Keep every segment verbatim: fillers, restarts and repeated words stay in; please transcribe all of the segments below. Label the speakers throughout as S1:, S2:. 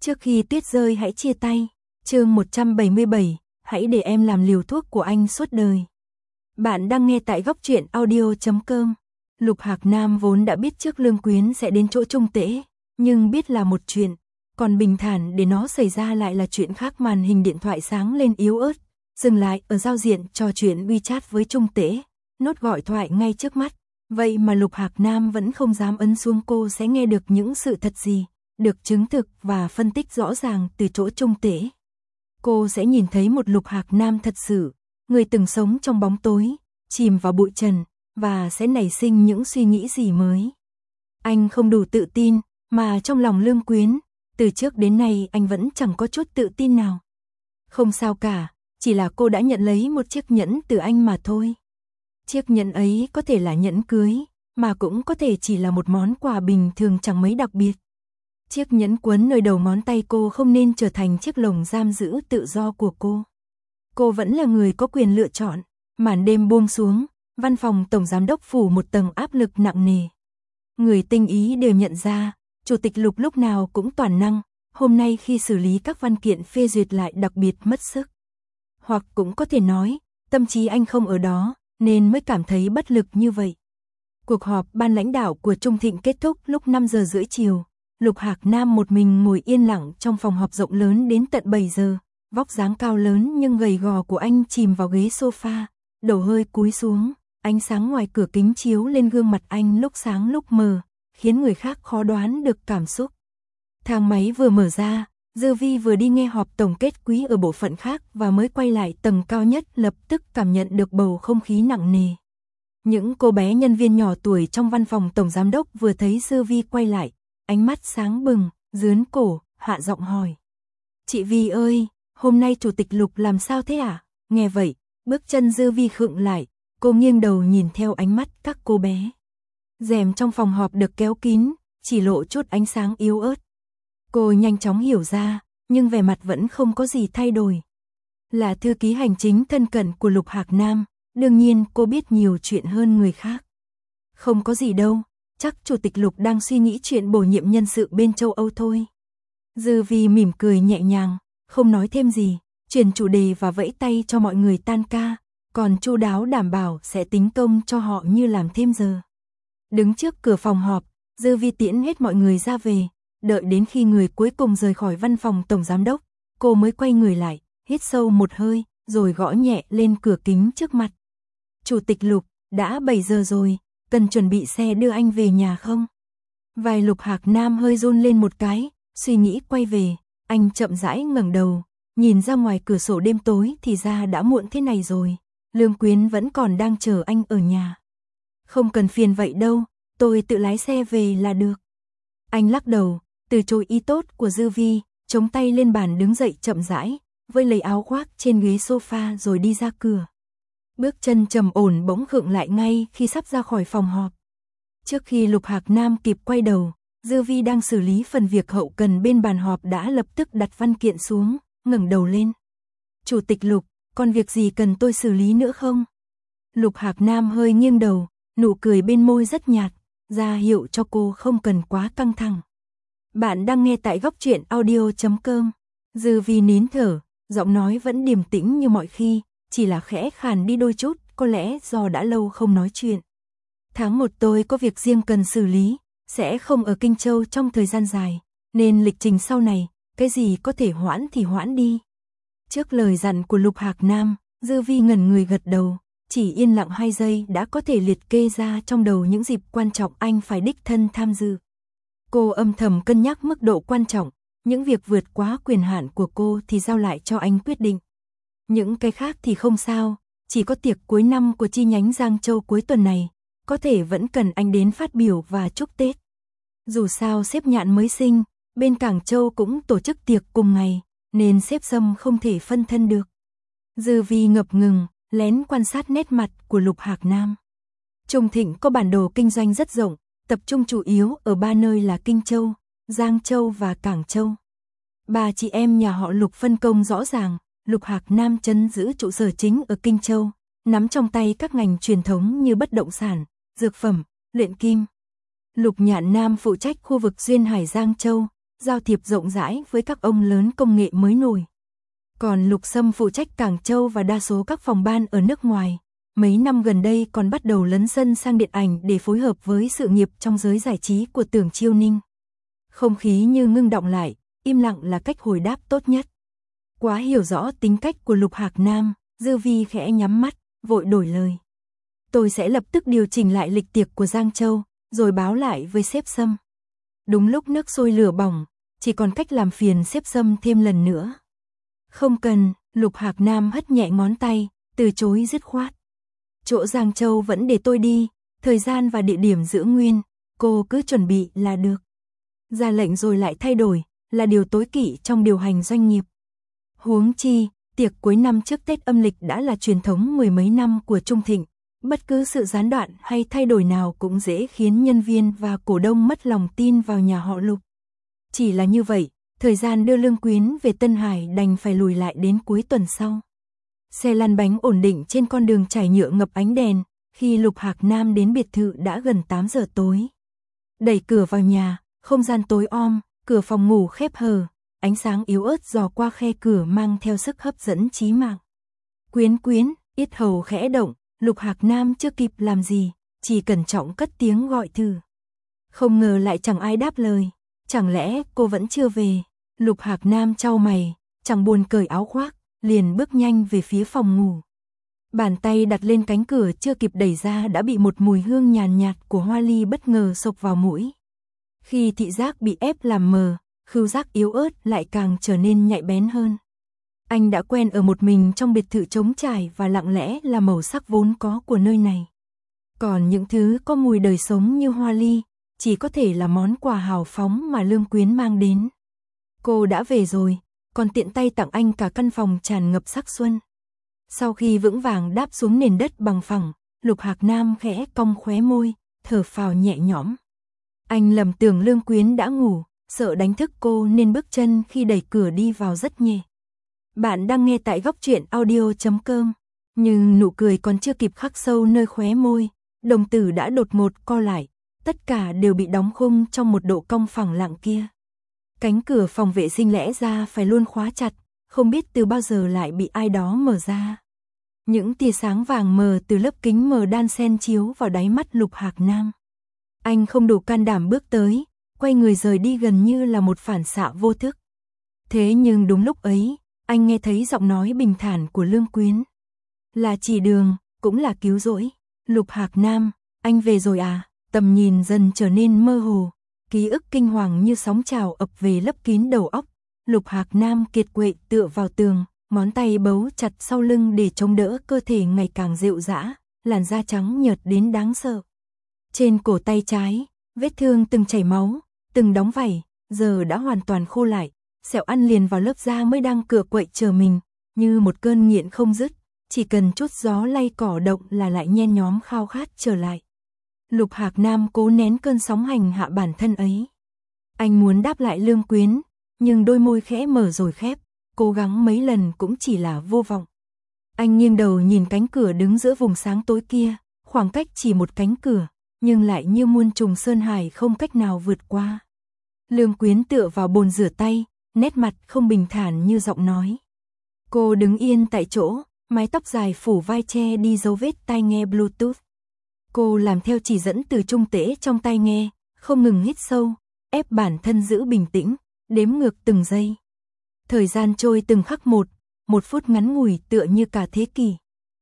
S1: Trước khi tuyết rơi hãy chia tay. Chương một trăm bảy mươi bảy, hãy để em làm liều thuốc của anh suốt đời. Bạn đang nghe tại góc truyện audio chấm com. Lục Hạc Nam vốn đã biết trước Lương Quyến sẽ đến chỗ Trung Tễ, nhưng biết là một chuyện, còn bình thản để nó xảy ra lại là chuyện khác. Màn hình điện thoại sáng lên yếu ớt, dừng lại ở giao diện trò chuyện WeChat với Trung Tễ, nốt gọi thoại ngay trước mắt. Vậy mà Lục Hạc Nam vẫn không dám ấn xuống. Cô sẽ nghe được những sự thật gì, được chứng thực và phân tích rõ ràng từ chỗ Trung Tễ. Cô sẽ nhìn thấy một Lục Hạc Nam thật sự, người từng sống trong bóng tối, chìm vào bụi trần, và sẽ nảy sinh những suy nghĩ gì mới. Anh không đủ tự tin, mà trong lòng Lương Quyến, từ trước đến nay anh vẫn chẳng có chút tự tin nào. Không sao cả, chỉ là cô đã nhận lấy một chiếc nhẫn từ anh mà thôi. Chiếc nhẫn ấy có thể là nhẫn cưới, mà cũng có thể chỉ là một món quà bình thường chẳng mấy đặc biệt. Chiếc nhẫn quấn nơi đầu ngón tay cô không nên trở thành chiếc lồng giam giữ tự do của cô. Cô vẫn là người có quyền lựa chọn. Màn đêm buông xuống, văn phòng tổng giám đốc phủ một tầng áp lực nặng nề. Người tinh ý đều nhận ra, chủ tịch Lục lúc nào cũng toàn năng, hôm nay khi xử lý các văn kiện phê duyệt lại đặc biệt mất sức. Hoặc cũng có thể nói, tâm trí anh không ở đó, nên mới cảm thấy bất lực như vậy. Cuộc họp ban lãnh đạo của Trung Thịnh kết thúc lúc năm giờ rưỡi chiều. Lục Hạc Nam một mình ngồi yên lặng trong phòng họp rộng lớn đến tận bảy giờ. Vóc dáng cao lớn nhưng gầy gò của anh chìm vào ghế sofa, đầu hơi cúi xuống, ánh sáng ngoài cửa kính chiếu lên gương mặt anh lúc sáng lúc mờ, khiến người khác khó đoán được cảm xúc. Thang máy vừa mở ra, Dư Vi vừa đi nghe họp tổng kết quý ở bộ phận khác và mới quay lại tầng cao nhất, lập tức cảm nhận được bầu không khí nặng nề. Những cô bé nhân viên nhỏ tuổi trong văn phòng tổng giám đốc vừa thấy Dư Vi quay lại, ánh mắt sáng bừng, dướn cổ, hạ giọng hỏi. Chị Vi ơi, hôm nay chủ tịch Lục làm sao thế à? Nghe vậy, bước chân Dư Vi khựng lại, cô nghiêng đầu nhìn theo ánh mắt các cô bé. Rèm trong phòng họp được kéo kín, chỉ lộ chút ánh sáng yếu ớt. Cô nhanh chóng hiểu ra, nhưng vẻ mặt vẫn không có gì thay đổi. Là thư ký hành chính thân cận của Lục Hạc Nam, đương nhiên cô biết nhiều chuyện hơn người khác. Không có gì đâu, chắc chủ tịch Lục đang suy nghĩ chuyện bổ nhiệm nhân sự bên châu Âu thôi. Dư Vi mỉm cười nhẹ nhàng, không nói thêm gì, chuyển chủ đề và vẫy tay cho mọi người tan ca, còn chu đáo đảm bảo sẽ tính công cho họ như làm thêm giờ. Đứng trước cửa phòng họp, Dư Vi tiễn hết mọi người ra về, đợi đến khi người cuối cùng rời khỏi văn phòng tổng giám đốc, cô mới quay người lại, hít sâu một hơi, rồi gõ nhẹ lên cửa kính trước mặt. Chủ tịch Lục, đã bảy giờ rồi, cần chuẩn bị xe đưa anh về nhà không? Vai Lục Hạc Nam hơi run lên một cái, suy nghĩ quay về, anh chậm rãi ngẩng đầu, nhìn ra ngoài cửa sổ đêm tối thì ra đã muộn thế này rồi, Lương Quyến vẫn còn đang chờ anh ở nhà. Không cần phiền vậy đâu, tôi tự lái xe về là được. Anh lắc đầu, từ chối ý tốt của Dư Vi, chống tay lên bàn đứng dậy chậm rãi, vơi lấy áo khoác trên ghế sofa rồi đi ra cửa. Bước chân trầm ổn bỗng khựng lại ngay khi sắp ra khỏi phòng họp. Trước khi Lục Hạc Nam kịp quay đầu, Dư Vi đang xử lý phần việc hậu cần bên bàn họp đã lập tức đặt văn kiện xuống, ngẩng đầu lên. Chủ tịch Lục, còn việc gì cần tôi xử lý nữa không? Lục Hạc Nam hơi nghiêng đầu, nụ cười bên môi rất nhạt, ra hiệu cho cô không cần quá căng thẳng. Bạn đang nghe tại góc truyện audio chấm com. Dư Vi nín thở, giọng nói vẫn điềm tĩnh như mọi khi, chỉ là khẽ khàn đi đôi chút, có lẽ do đã lâu không nói chuyện. Tháng một tôi có việc riêng cần xử lý, sẽ không ở Kinh Châu trong thời gian dài, nên lịch trình sau này, cái gì có thể hoãn thì hoãn đi. Trước lời dặn của Lục Hạc Nam, Dư Vi ngẩn người gật đầu, chỉ yên lặng hai giây đã có thể liệt kê ra trong đầu những dịp quan trọng anh phải đích thân tham dự. Cô âm thầm cân nhắc mức độ quan trọng, những việc vượt quá quyền hạn của cô thì giao lại cho anh quyết định. Những cái khác thì không sao, chỉ có tiệc cuối năm của chi nhánh Giang Châu cuối tuần này, có thể vẫn cần anh đến phát biểu và chúc Tết. Dù sao sếp Nhạn mới sinh, bên Cảng Châu cũng tổ chức tiệc cùng ngày, nên sếp Sâm không thể phân thân được. Dư Vi ngập ngừng, lén quan sát nét mặt của Lục Hạc Nam. Trung Thịnh có bản đồ kinh doanh rất rộng, tập trung chủ yếu ở ba nơi là Kinh Châu, Giang Châu và Cảng Châu. Ba chị em nhà họ Lục phân công rõ ràng, Lục Hạc Nam trấn giữ trụ sở chính ở Kinh Châu, nắm trong tay các ngành truyền thống như bất động sản, dược phẩm, luyện kim. Lục Nhạn Nam phụ trách khu vực Duyên Hải Giang Châu, giao thiệp rộng rãi với các ông lớn công nghệ mới nổi. Còn Lục Sâm phụ trách Cảng Châu và đa số các phòng ban ở nước ngoài. Mấy năm gần đây còn bắt đầu lấn sân sang điện ảnh để phối hợp với sự nghiệp trong giới giải trí của Tưởng Chiêu Ninh. Không khí như ngưng đọng lại, im lặng là cách hồi đáp tốt nhất. Quá hiểu rõ tính cách của Lục Hạc Nam, Dư Vi khẽ nhắm mắt, vội đổi lời. Tôi sẽ lập tức điều chỉnh lại lịch tiệc của Giang Châu, rồi báo lại với sếp Sâm. Đúng lúc nước sôi lửa bỏng, chỉ còn cách làm phiền sếp Sâm thêm lần nữa. Không cần, Lục Hạc Nam hất nhẹ ngón tay, từ chối dứt khoát. Chỗ Giang Châu vẫn để tôi đi, thời gian và địa điểm giữ nguyên, cô cứ chuẩn bị là được. Ra lệnh rồi lại thay đổi, là điều tối kỵ trong điều hành doanh nghiệp. Huống chi, tiệc cuối năm trước Tết âm lịch đã là truyền thống mười mấy năm của Trung Thịnh. Bất cứ sự gián đoạn hay thay đổi nào cũng dễ khiến nhân viên và cổ đông mất lòng tin vào nhà họ Lục. Chỉ là như vậy, thời gian đưa Lương Quyến về Tân Hải đành phải lùi lại đến cuối tuần sau. Xe lăn bánh ổn định trên con đường trải nhựa ngập ánh đèn, khi Lục Hạc Nam đến biệt thự đã gần tám giờ tối. Đẩy cửa vào nhà, không gian tối om, cửa phòng ngủ khép hờ, ánh sáng yếu ớt dò qua khe cửa mang theo sức hấp dẫn chí mạng. Quyến Quyến, yết hầu khẽ động, Lục Hạc Nam chưa kịp làm gì, chỉ cẩn trọng cất tiếng gọi thử. Không ngờ lại chẳng ai đáp lời, chẳng lẽ cô vẫn chưa về? Lục Hạc Nam chau mày, chẳng buồn cởi áo khoác, liền bước nhanh về phía phòng ngủ. Bàn tay đặt lên cánh cửa chưa kịp đẩy ra đã bị một mùi hương nhàn nhạt của hoa ly bất ngờ xộc vào mũi. Khi thị giác bị ép làm mờ, khứu giác yếu ớt lại càng trở nên nhạy bén hơn. Anh đã quen ở một mình trong biệt thự trống trải và lặng lẽ là màu sắc vốn có của nơi này. Còn những thứ có mùi đời sống như hoa ly, chỉ có thể là món quà hào phóng mà Lương Quyến mang đến. Cô đã về rồi, còn tiện tay tặng anh cả căn phòng tràn ngập sắc xuân. Sau khi vững vàng đáp xuống nền đất bằng phẳng, Lục Hạc Nam khẽ cong khóe môi, thở phào nhẹ nhõm. Anh lầm tưởng Lương Quyến đã ngủ, sợ đánh thức cô nên bước chân khi đẩy cửa đi vào rất nhẹ. Bạn đang nghe tại góc truyện audio chấm com, nhưng nụ cười còn chưa kịp khắc sâu nơi khóe môi, đồng tử đã đột ngột co lại, tất cả đều bị đóng khung trong một độ cong phẳng lặng kia. Cánh cửa phòng vệ sinh lẽ ra phải luôn khóa chặt, không biết từ bao giờ lại bị ai đó mở ra. Những tia sáng vàng mờ từ lớp kính mờ đan xen chiếu vào đáy mắt Lục Hạc Nam. Anh không đủ can đảm bước tới, quay người rời đi gần như là một phản xạ vô thức. Thế nhưng đúng lúc ấy, anh nghe thấy giọng nói bình thản của Lương Quyến. Là chỉ đường, cũng là cứu rỗi. Lục Hạc Nam, anh về rồi à? Tầm nhìn dần trở nên mơ hồ, ký ức kinh hoàng như sóng trào ập về lấp kín đầu óc. Lục Hạc Nam kiệt quệ tựa vào tường, ngón tay bấu chặt sau lưng để chống đỡ cơ thể ngày càng rệu rã, làn da trắng nhợt đến đáng sợ. Trên cổ tay trái, vết thương từng chảy máu, từng đóng vảy, giờ đã hoàn toàn khô lại, sẹo ăn liền vào lớp da mới đang cựa quậy chờ mình, như một cơn nghiện không dứt, chỉ cần chút gió lay cỏ động là lại nhen nhóm khao khát trở lại. Lục Hạc Nam cố nén cơn sóng hành hạ bản thân ấy. Anh muốn đáp lại Lương Quyến, nhưng đôi môi khẽ mở rồi khép, cố gắng mấy lần cũng chỉ là vô vọng. Anh nghiêng đầu nhìn cánh cửa đứng giữa vùng sáng tối kia, khoảng cách chỉ một cánh cửa, nhưng lại như muôn trùng sơn hải không cách nào vượt qua. Lương Quyến tựa vào bồn rửa tay, nét mặt không bình thản như giọng nói. Cô đứng yên tại chỗ, mái tóc dài phủ vai che đi dấu vết tai nghe Bluetooth. Cô làm theo chỉ dẫn từ trung tễ trong tai nghe, không ngừng hít sâu, ép bản thân giữ bình tĩnh, đếm ngược từng giây. Thời gian trôi từng khắc một, một phút ngắn ngủi tựa như cả thế kỷ.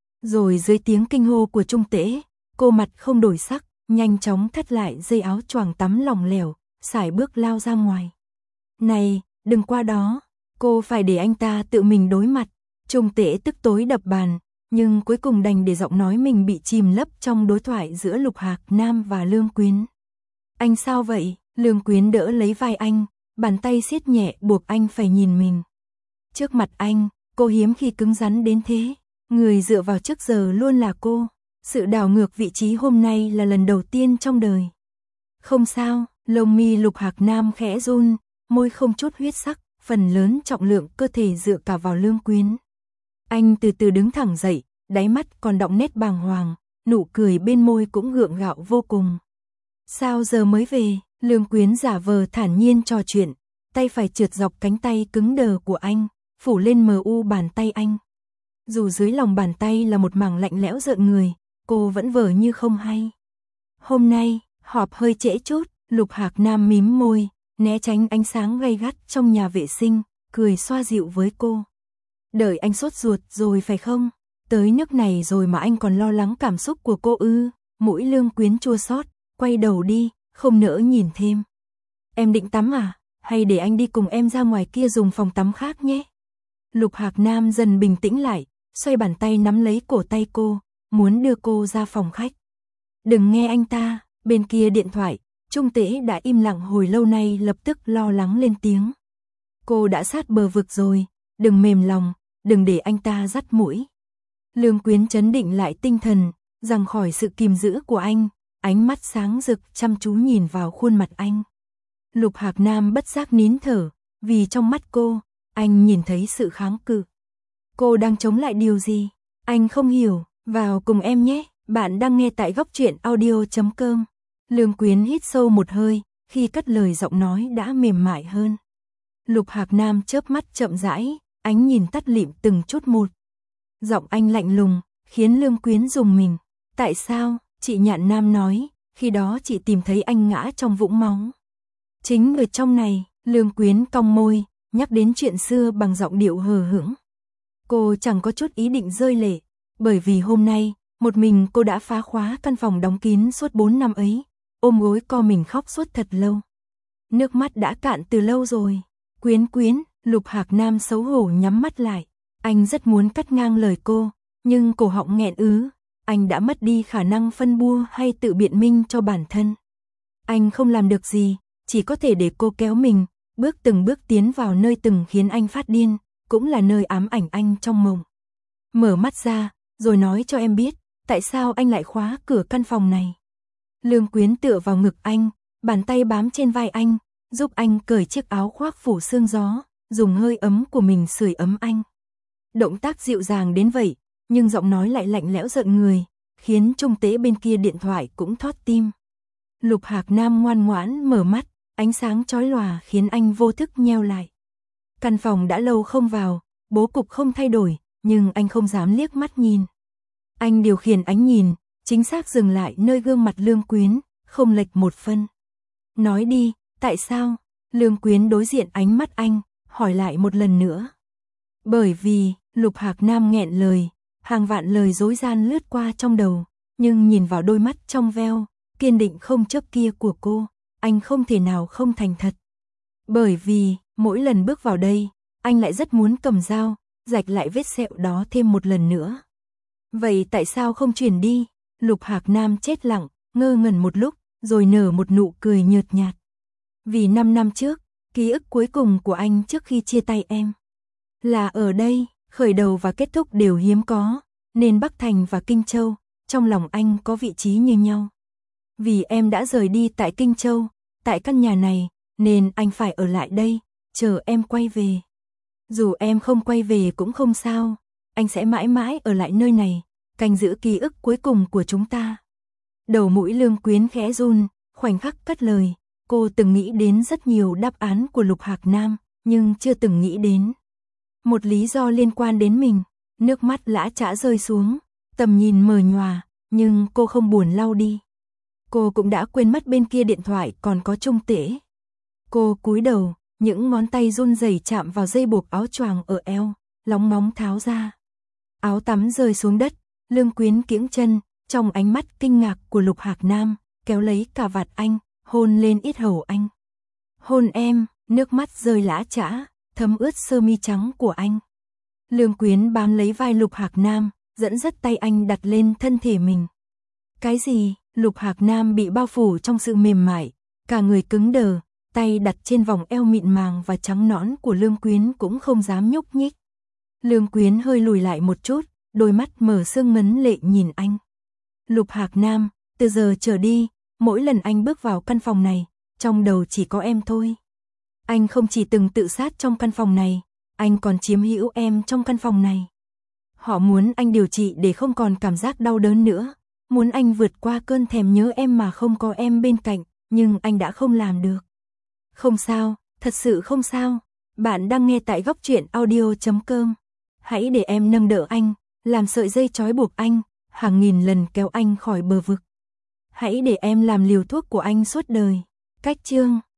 S1: Rồi dưới tiếng kinh hô của trung tễ, cô mặt không đổi sắc, nhanh chóng thắt lại dây áo choàng tắm lỏng lẻo, sải bước lao ra ngoài. Này, đừng qua đó, cô phải để anh ta tự mình đối mặt. Trung tễ tức tối đập bàn, nhưng cuối cùng đành để giọng nói mình bị chìm lấp trong đối thoại giữa Lục Hạc Nam và Lương Quyến. Anh sao vậy? Lương Quyến đỡ lấy vai anh, bàn tay siết nhẹ buộc anh phải nhìn mình. Trước mặt anh, cô hiếm khi cứng rắn đến thế, người dựa vào trước giờ luôn là cô. Sự đảo ngược vị trí hôm nay là lần đầu tiên trong đời. Không sao, lông mi Lục Hạc Nam khẽ run, môi không chút huyết sắc, phần lớn trọng lượng cơ thể dựa cả vào Lương Quyến. Anh từ từ đứng thẳng dậy, đáy mắt còn đọng nét bàng hoàng, nụ cười bên môi cũng gượng gạo vô cùng. Sao giờ mới về? Lương Quyến giả vờ thản nhiên trò chuyện, tay phải trượt dọc cánh tay cứng đờ của anh, phủ lên mờ u bàn tay anh. Dù dưới lòng bàn tay là một mảng lạnh lẽo rợn người, cô vẫn vờ như không hay. Hôm nay, họp hơi trễ chút, Lục Hạc Nam mím môi, né tránh ánh sáng gay gắt trong nhà vệ sinh, cười xoa dịu với cô. Đợi anh sốt ruột rồi phải không? Tới nước này rồi mà anh còn lo lắng cảm xúc của cô ư? Mũi Lương Quyến chua xót, quay đầu đi, không nỡ nhìn thêm. Em định tắm à? Hay để anh đi cùng em ra ngoài kia dùng phòng tắm khác nhé? Lục Hạc Nam dần bình tĩnh lại, xoay bàn tay nắm lấy cổ tay cô, muốn đưa cô ra phòng khách. Đừng nghe anh ta. Bên kia điện thoại, Trung Tế đã im lặng hồi lâu nay lập tức lo lắng lên tiếng. Cô đã sát bờ vực rồi, đừng mềm lòng, đừng để anh ta dắt mũi. Lương Quyến trấn định lại tinh thần, giằng khỏi sự kìm giữ của anh, ánh mắt sáng rực chăm chú nhìn vào khuôn mặt anh. Lục Hạc Nam bất giác nín thở, vì trong mắt cô, anh nhìn thấy sự kháng cự. Cô đang chống lại điều gì? Anh không hiểu, vào cùng em nhé. Bạn đang nghe tại góc truyện audio chấm com. Lương Quyến hít sâu một hơi, khi cất lời giọng nói đã mềm mại hơn. Lục Hạc Nam chớp mắt chậm rãi, ánh nhìn tắt lịm từng chút một. Giọng anh lạnh lùng, khiến Lương Quyến rùng mình. Tại sao? Chị Nhạn Nam nói, khi đó chị tìm thấy anh ngã trong vũng máu. Chính ở trong này, Lương Quyến cong môi, nhắc đến chuyện xưa bằng giọng điệu hờ hững. Cô chẳng có chút ý định rơi lệ, bởi vì hôm nay, một mình cô đã phá khóa căn phòng đóng kín suốt bốn năm ấy, ôm gối co mình khóc suốt thật lâu. Nước mắt đã cạn từ lâu rồi. Quyến Quyến, Lục Hạc Nam xấu hổ nhắm mắt lại. Anh rất muốn cắt ngang lời cô, nhưng cổ họng nghẹn ứ. Anh đã mất đi khả năng phân bua hay tự biện minh cho bản thân. Anh không làm được gì, chỉ có thể để cô kéo mình, bước từng bước tiến vào nơi từng khiến anh phát điên, cũng là nơi ám ảnh anh trong mộng. Mở mắt ra, rồi nói cho em biết, tại sao anh lại khóa cửa căn phòng này. Lương Quyến tựa vào ngực anh, bàn tay bám trên vai anh, giúp anh cởi chiếc áo khoác phủ sương gió, dùng hơi ấm của mình sưởi ấm anh. Động tác dịu dàng đến vậy, nhưng giọng nói lại lạnh lẽo rợn người, khiến Trung Tế bên kia điện thoại cũng thót tim. Lục Hạc Nam ngoan ngoãn mở mắt, ánh sáng chói lòa khiến anh vô thức nheo lại. Căn phòng đã lâu không vào, bố cục không thay đổi, nhưng anh không dám liếc mắt nhìn. Anh điều khiển ánh nhìn, chính xác dừng lại nơi gương mặt Lương Quyến, không lệch một phân. Nói đi, tại sao? Lương Quyến đối diện ánh mắt anh, hỏi lại một lần nữa. Bởi vì, Lục Hạc Nam nghẹn lời, hàng vạn lời dối gian lướt qua trong đầu, nhưng nhìn vào đôi mắt trong veo, kiên định không chớp kia của cô, anh không thể nào không thành thật. Bởi vì, mỗi lần bước vào đây, anh lại rất muốn cầm dao, rạch lại vết sẹo đó thêm một lần nữa. Vậy tại sao không chuyển đi? Lục Hạc Nam chết lặng, ngơ ngẩn một lúc, rồi nở một nụ cười nhợt nhạt. Vì năm năm trước, ký ức cuối cùng của anh trước khi chia tay em là ở đây, khởi đầu và kết thúc đều hiếm có, nên Bắc Thành và Kinh Châu, trong lòng anh có vị trí như nhau. Vì em đã rời đi tại Kinh Châu, tại căn nhà này, nên anh phải ở lại đây, chờ em quay về. Dù em không quay về cũng không sao, anh sẽ mãi mãi ở lại nơi này, canh giữ ký ức cuối cùng của chúng ta. Đầu mũi Lương Quyến khẽ run, khoảnh khắc cất lời, cô từng nghĩ đến rất nhiều đáp án của Lục Hạc Nam, nhưng chưa từng nghĩ đến một lý do liên quan đến mình. Nước mắt lã chã rơi xuống, tầm nhìn mờ nhòa, nhưng cô không buồn lau đi. Cô cũng đã quên mất bên kia điện thoại còn có Trung Tế. Cô cúi đầu, những ngón tay run rẩy chạm vào dây buộc áo choàng ở eo, lóng ngóng tháo ra. Áo tắm rơi xuống đất, Lương Quyến kiễng chân, trong ánh mắt kinh ngạc của Lục Hạc Nam, kéo lấy cà vạt anh, hôn lên yết hầu anh. Hôn em, nước mắt rơi lã chã, thấm ướt sơ mi trắng của anh. Lương Quyến bám lấy vai Lục Hạc Nam, dẫn dắt tay anh đặt lên thân thể mình. Cái gì? Lục Hạc Nam bị bao phủ trong sự mềm mại, cả người cứng đờ, tay đặt trên vòng eo mịn màng và trắng nõn của Lương Quyến cũng không dám nhúc nhích. Lương Quyến hơi lùi lại một chút, đôi mắt mở sương ngấn lệ nhìn anh. Lục Hạc Nam, từ giờ trở đi, mỗi lần anh bước vào căn phòng này, trong đầu chỉ có em thôi. Anh không chỉ từng tự sát trong căn phòng này, anh còn chiếm hữu em trong căn phòng này. Họ muốn anh điều trị để không còn cảm giác đau đớn nữa, muốn anh vượt qua cơn thèm nhớ em mà không có em bên cạnh, nhưng anh đã không làm được. Không sao, Thật sự không sao. Bạn đang nghe tại góc truyện audio chấm com. Hãy để em nâng đỡ anh, làm sợi dây trói buộc anh, hàng nghìn lần kéo anh khỏi bờ vực. Hãy để em làm liều thuốc của anh suốt đời. Cách chương